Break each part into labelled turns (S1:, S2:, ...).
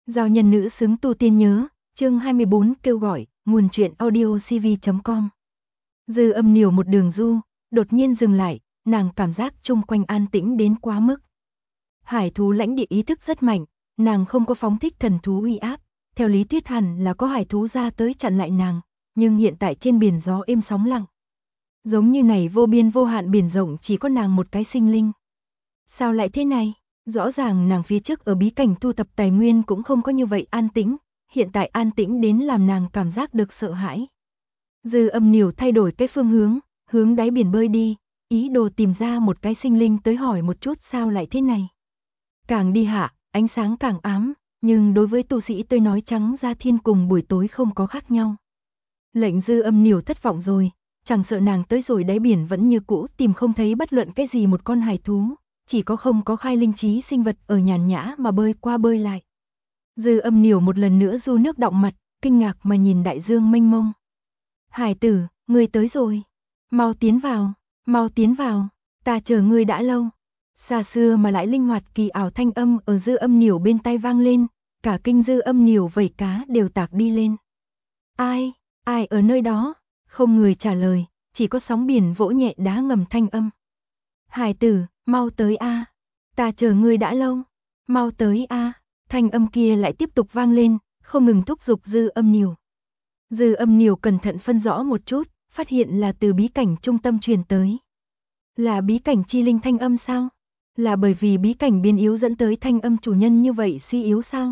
S1: Giao nhân nữ xứng tu tiên nhớ, chương 24 kêu gọi, nguồn truyện audio cv.com. Dư Âm Niểu một đường du, đột nhiên dừng lại, nàng cảm giác chung quanh an tĩnh đến quá mức. Hải thú lãnh địa ý thức rất mạnh, nàng không có phóng thích thần thú uy áp, theo lý thuyết hẳn là có hải thú ra tới chặn lại nàng, nhưng hiện tại trên biển gió êm sóng lặng. Giống như này vô biên vô hạn biển rộng chỉ có nàng một cái sinh linh. Sao lại thế này? Rõ ràng nàng phía trước ở bí cảnh thu thập tài nguyên cũng không có như vậy an tĩnh, hiện tại an tĩnh đến làm nàng cảm giác được sợ hãi. Dư Âm Niểu thay đổi cái phương hướng, hướng đáy biển bơi đi, ý đồ tìm ra một cái sinh linh tới hỏi một chút sao lại thế này. Càng đi hạ, ánh sáng càng ám, nhưng đối với tu sĩ tôi nói trắng ra thiên cùng buổi tối không có khác nhau. Lệnh Dư Âm Niểu thất vọng rồi, chẳng sợ nàng tới rồi đáy biển vẫn như cũ tìm không thấy bất luận cái gì một con hải thú. Chỉ có không có khai linh trí sinh vật ở nhàn nhã mà bơi qua bơi lại. Dư Âm Niểu một lần nữa du nước đọng mặt, kinh ngạc mà nhìn đại dương mênh mông. Hải tử, ngươi tới rồi. Mau tiến vào, ta chờ ngươi đã lâu. Xa xưa mà lại linh hoạt kỳ ảo thanh âm ở Dư Âm Niểu bên tai vang lên, cả kinh Dư Âm Niểu vẩy cá đều tạc đi lên. Ai ở nơi đó? Không người trả lời, chỉ có sóng biển vỗ nhẹ đá ngầm thanh âm. Hải tử, mau tới a, ta chờ ngươi đã lâu, mau tới a. Thanh âm kia lại tiếp tục vang lên, không ngừng thúc giục Dư Âm Niểu. Dư Âm Niểu cẩn thận phân rõ một chút, phát hiện là từ bí cảnh trung tâm truyền tới. Là bí cảnh chi linh thanh âm sao? Là bởi vì bí cảnh biến yếu dẫn tới thanh âm chủ nhân như vậy suy yếu sao?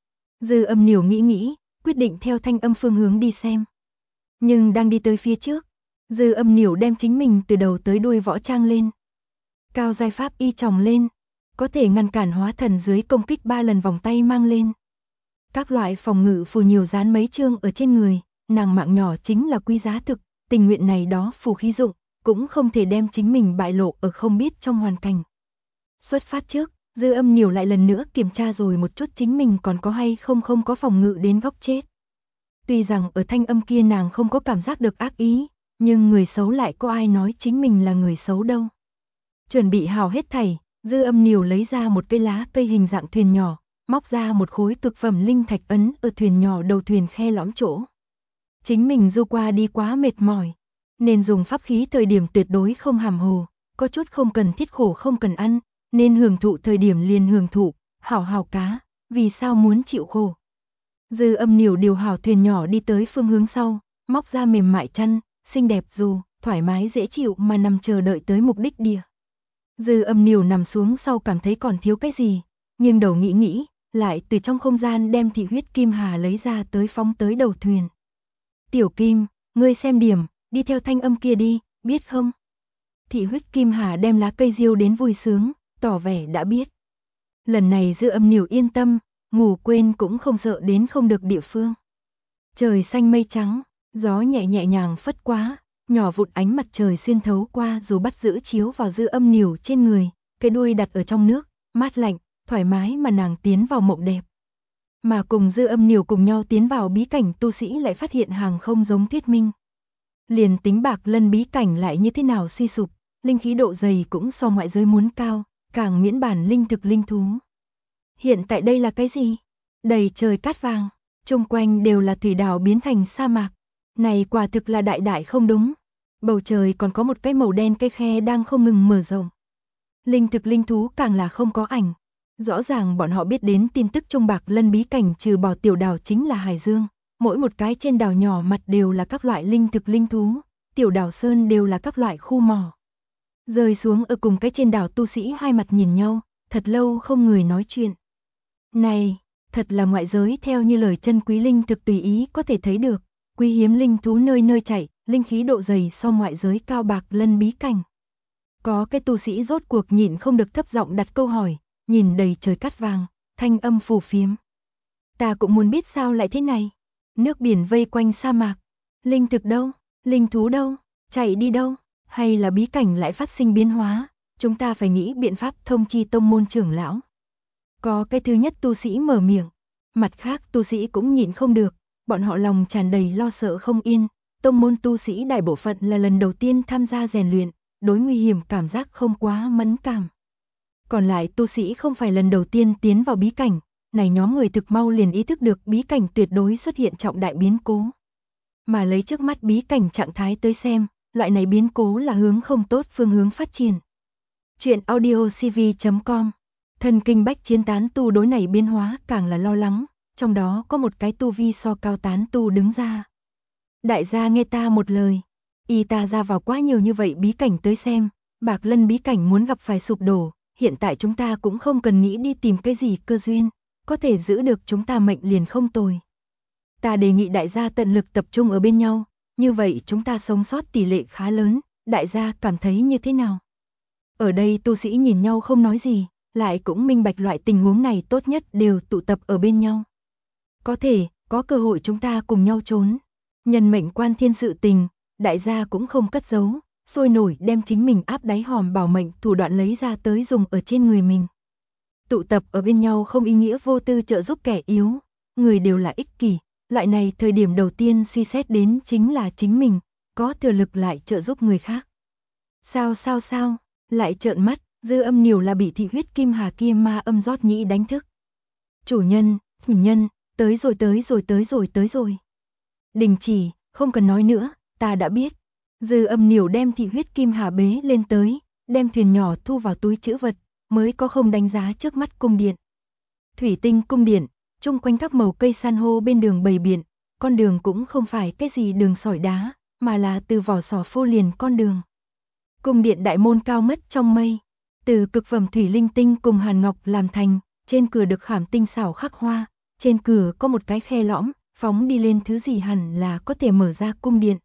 S1: Dư Âm Niểu nghĩ, quyết định theo thanh âm phương hướng đi xem. Nhưng đang đi tới phía trước, Dư Âm Niểu đem chính mình từ đầu tới đuôi võ trang lên. Cao giai pháp y tròng lên, có thể ngăn cản hóa thần dưới công kích 3 lần vòng tay mang lên. Các loại phòng ngự phù nhiều dán mấy chương ở trên người, nàng mạng nhỏ chính là quý giá thực, tình nguyện này đó phù khí dụng, cũng không thể đem chính mình bại lộ ở không biết trong hoàn cảnh. Xuất phát trước, Dư Âm Niểu lại lần nữa kiểm tra rồi một chút chính mình còn có hay không có phòng ngự đến góc chết. Tuy rằng ở thanh âm kia nàng không có cảm giác được ác ý, nhưng người xấu lại có ai nói chính mình là người xấu đâu. Chuẩn bị hào hết thảy, Dư Âm Niểu lấy ra một cây lá cây hình dạng thuyền nhỏ, móc ra một khối cực phẩm linh thạch ấn ở thuyền nhỏ đầu thuyền khe lõm chỗ. Chính mình du qua đi quá mệt mỏi, nên dùng pháp khí thời điểm tuyệt đối không hàm hồ, có chút không cần thiết khổ không cần ăn, nên hưởng thụ thời điểm liền hưởng thụ, hảo cá, vì sao muốn chịu khổ. Dư Âm Niểu điều hảo thuyền nhỏ đi tới phương hướng sau, móc ra mềm mại chăn, xinh đẹp dù, thoải mái dễ chịu mà nằm chờ đợi tới mục đích địa. Dư Âm Niểu nằm xuống sau cảm thấy còn thiếu cái gì, nhưng đầu nghĩ, lại từ trong không gian đem thị huyết kim hà lấy ra tới phóng tới đầu thuyền. Tiểu Kim, ngươi xem điểm, đi theo thanh âm kia đi, biết không? Thị huyết kim hà đem lá cây diêu đến vui sướng, tỏ vẻ đã biết. Lần này Dư Âm Niểu yên tâm, ngủ quên cũng không sợ đến không được địa phương. Trời xanh mây trắng, gió nhẹ nhàng phất quá. Nhỏ vụn ánh mặt trời xuyên thấu qua dù bắt giữ chiếu vào Dư Âm Niểu trên người, cái đuôi đặt ở trong nước, mát lạnh, thoải mái mà nàng tiến vào mộng đẹp. Mà cùng Dư Âm Niểu cùng nhau tiến vào bí cảnh tu sĩ lại phát hiện hàng không giống thuyết minh. Liền tính Bạc Lân bí cảnh lại như thế nào suy sụp, linh khí độ dày cũng so ngoại giới muốn cao, càng miễn bản linh thực linh thú. Hiện tại đây là cái gì? Đầy trời cát vàng, chung quanh đều là thủy đảo biến thành sa mạc. Này quả thực là đại không đúng. Bầu trời còn có một cái màu đen cây khe đang không ngừng mở rộng. Linh thực linh thú càng là không có ảnh. Rõ ràng bọn họ biết đến tin tức trong Bạc Lân bí cảnh trừ bỏ tiểu đảo chính là Hải Dương. Mỗi một cái trên đảo nhỏ mặt đều là các loại linh thực linh thú. Tiểu đảo sơn đều là các loại khu mỏ. Rơi xuống ở cùng cái trên đảo tu sĩ hai mặt nhìn nhau, thật lâu không người nói chuyện. Này, thật là ngoại giới theo như lời chân quý linh thực tùy ý có thể thấy được. Quý hiếm linh thú nơi chạy, linh khí độ dày so ngoại giới cao Bạc Lân bí cảnh. Có cái tu sĩ rốt cuộc nhịn không được thấp giọng đặt câu hỏi, nhìn đầy trời cát vàng, thanh âm phù phiếm. Ta cũng muốn biết sao lại thế này. Nước biển vây quanh sa mạc. Linh thực đâu? Linh thú đâu? Chạy đi đâu? Hay là bí cảnh lại phát sinh biến hóa? Chúng ta phải nghĩ biện pháp thông chi tông môn trưởng lão. Có cái thứ nhất tu sĩ mở miệng. Mặt khác tu sĩ cũng nhịn không được. Bọn họ lòng tràn đầy lo sợ không yên, tông môn tu sĩ đại bộ phận là lần đầu tiên tham gia rèn luyện, đối nguy hiểm cảm giác không quá mẫn cảm. Còn lại tu sĩ không phải lần đầu tiên tiến vào bí cảnh, này nhóm người thực mau liền ý thức được bí cảnh tuyệt đối xuất hiện trọng đại biến cố. Mà lấy trước mắt bí cảnh trạng thái tới xem, loại này biến cố là hướng không tốt phương hướng phát triển. Chuyện audiocv.com. Thần kinh bách chiến tán tu đối này biến hóa càng là lo lắng, trong đó có một cái tu vi so cao tán tu đứng ra. Đại gia nghe ta một lời, y ta ra vào quá nhiều như vậy bí cảnh tới xem, Bạc Lân bí cảnh muốn gặp phải sụp đổ, hiện tại chúng ta cũng không cần nghĩ đi tìm cái gì cơ duyên, có thể giữ được chúng ta mệnh liền không tồi. Ta đề nghị đại gia tận lực tập trung ở bên nhau, như vậy chúng ta sống sót tỷ lệ khá lớn, đại gia cảm thấy như thế nào? Ở đây tu sĩ nhìn nhau không nói gì, lại cũng minh bạch loại tình huống này tốt nhất đều tụ tập ở bên nhau. Có thể, có cơ hội chúng ta cùng nhau trốn. Nhân mệnh quan thiên sự tình, đại gia cũng không cất giấu, sôi nổi đem chính mình áp đáy hòm bảo mệnh thủ đoạn lấy ra tới dùng ở trên người mình. Tụ tập ở bên nhau không ý nghĩa vô tư trợ giúp kẻ yếu, người đều là ích kỷ, loại này thời điểm đầu tiên suy xét đến chính là chính mình, có thừa lực lại trợ giúp người khác. Sao, lại trợn mắt, Dư Âm Niểu là bị thị huyết kim hà kia ma âm rót nhĩ đánh thức. Chủ nhân, tới rồi. Đình chỉ, không cần nói nữa, ta đã biết. Dư Âm Niểu đem thị huyết kim hà bế lên tới, đem thuyền nhỏ thu vào túi trữ vật, mới có không đánh giá trước mắt cung điện. Thủy tinh cung điện, chung quanh các màu cây san hô bên đường bầy biển, con đường cũng không phải cái gì đường sỏi đá, mà là từ vỏ sò phô liền con đường. Cung điện đại môn cao mất trong mây, từ cực phẩm thủy linh tinh cùng hàn ngọc làm thành, trên cửa được khảm tinh xảo khắc hoa, trên cửa có một cái khe lõm, phóng đi lên thứ gì hẳn là có thể mở ra cung điện.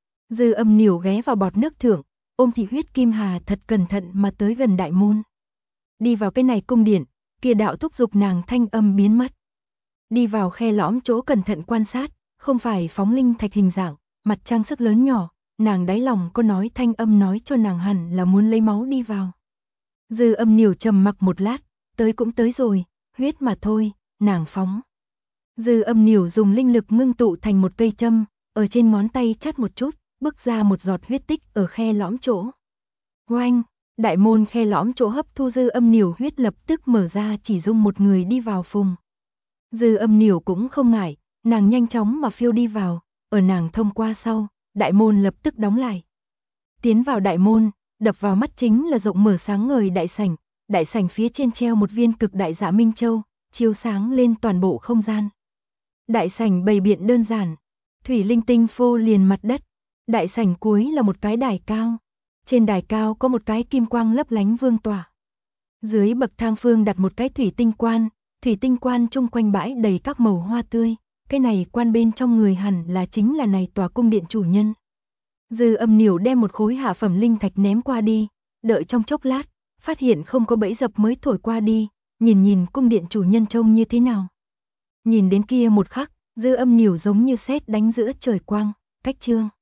S1: Dư Âm Niểu ghé vào bọt nước thượng, ôm thị huyết kim hà thật cẩn thận mà tới gần đại môn. Đi vào cái này cung điện, kia đạo thúc giục nàng thanh âm biến mất. Đi vào khe lõm chỗ cẩn thận quan sát, không phải phóng linh thạch hình dạng, mặt trang sức lớn nhỏ, nàng đáy lòng có nói thanh âm nói cho nàng hẳn là muốn lấy máu đi vào. Dư Âm Niểu trầm mặc một lát, tới cũng tới rồi, huyết mà thôi, nàng phóng. Dư Âm Niểu dùng linh lực ngưng tụ thành một cây châm, ở trên ngón tay chát một chút, bức ra một giọt huyết tích ở khe lõm chỗ. Oanh, đại môn khe lõm chỗ hấp thu Dư Âm Niểu huyết lập tức mở ra, chỉ dung một người đi vào phùng. Dư Âm Niểu cũng không ngại, nàng nhanh chóng mà phiêu đi vào, ở nàng thông qua sau, đại môn lập tức đóng lại. Tiến vào đại môn, đập vào mắt chính là rộng mở sáng ngời đại sảnh phía trên treo một viên cực đại dạ minh châu, chiếu sáng lên toàn bộ không gian. Đại sảnh bày biện đơn giản, thủy linh tinh phô liền mặt đất, đại sảnh cuối là một cái đài cao, trên đài cao có một cái kim quang lấp lánh vương tỏa. Dưới bậc thang phương đặt một cái thủy tinh quan chung quanh bãi đầy các màu hoa tươi, cái này quan bên trong người hẳn là chính là này tòa cung điện chủ nhân. Dư Âm Niểu đem một khối hạ phẩm linh thạch ném qua đi, đợi trong chốc lát, phát hiện không có bẫy dập mới thổi qua đi, nhìn cung điện chủ nhân trông như thế nào. Nhìn đến kia một khắc, Dư Âm Niểu giống như sét đánh giữa trời quang, cách chương.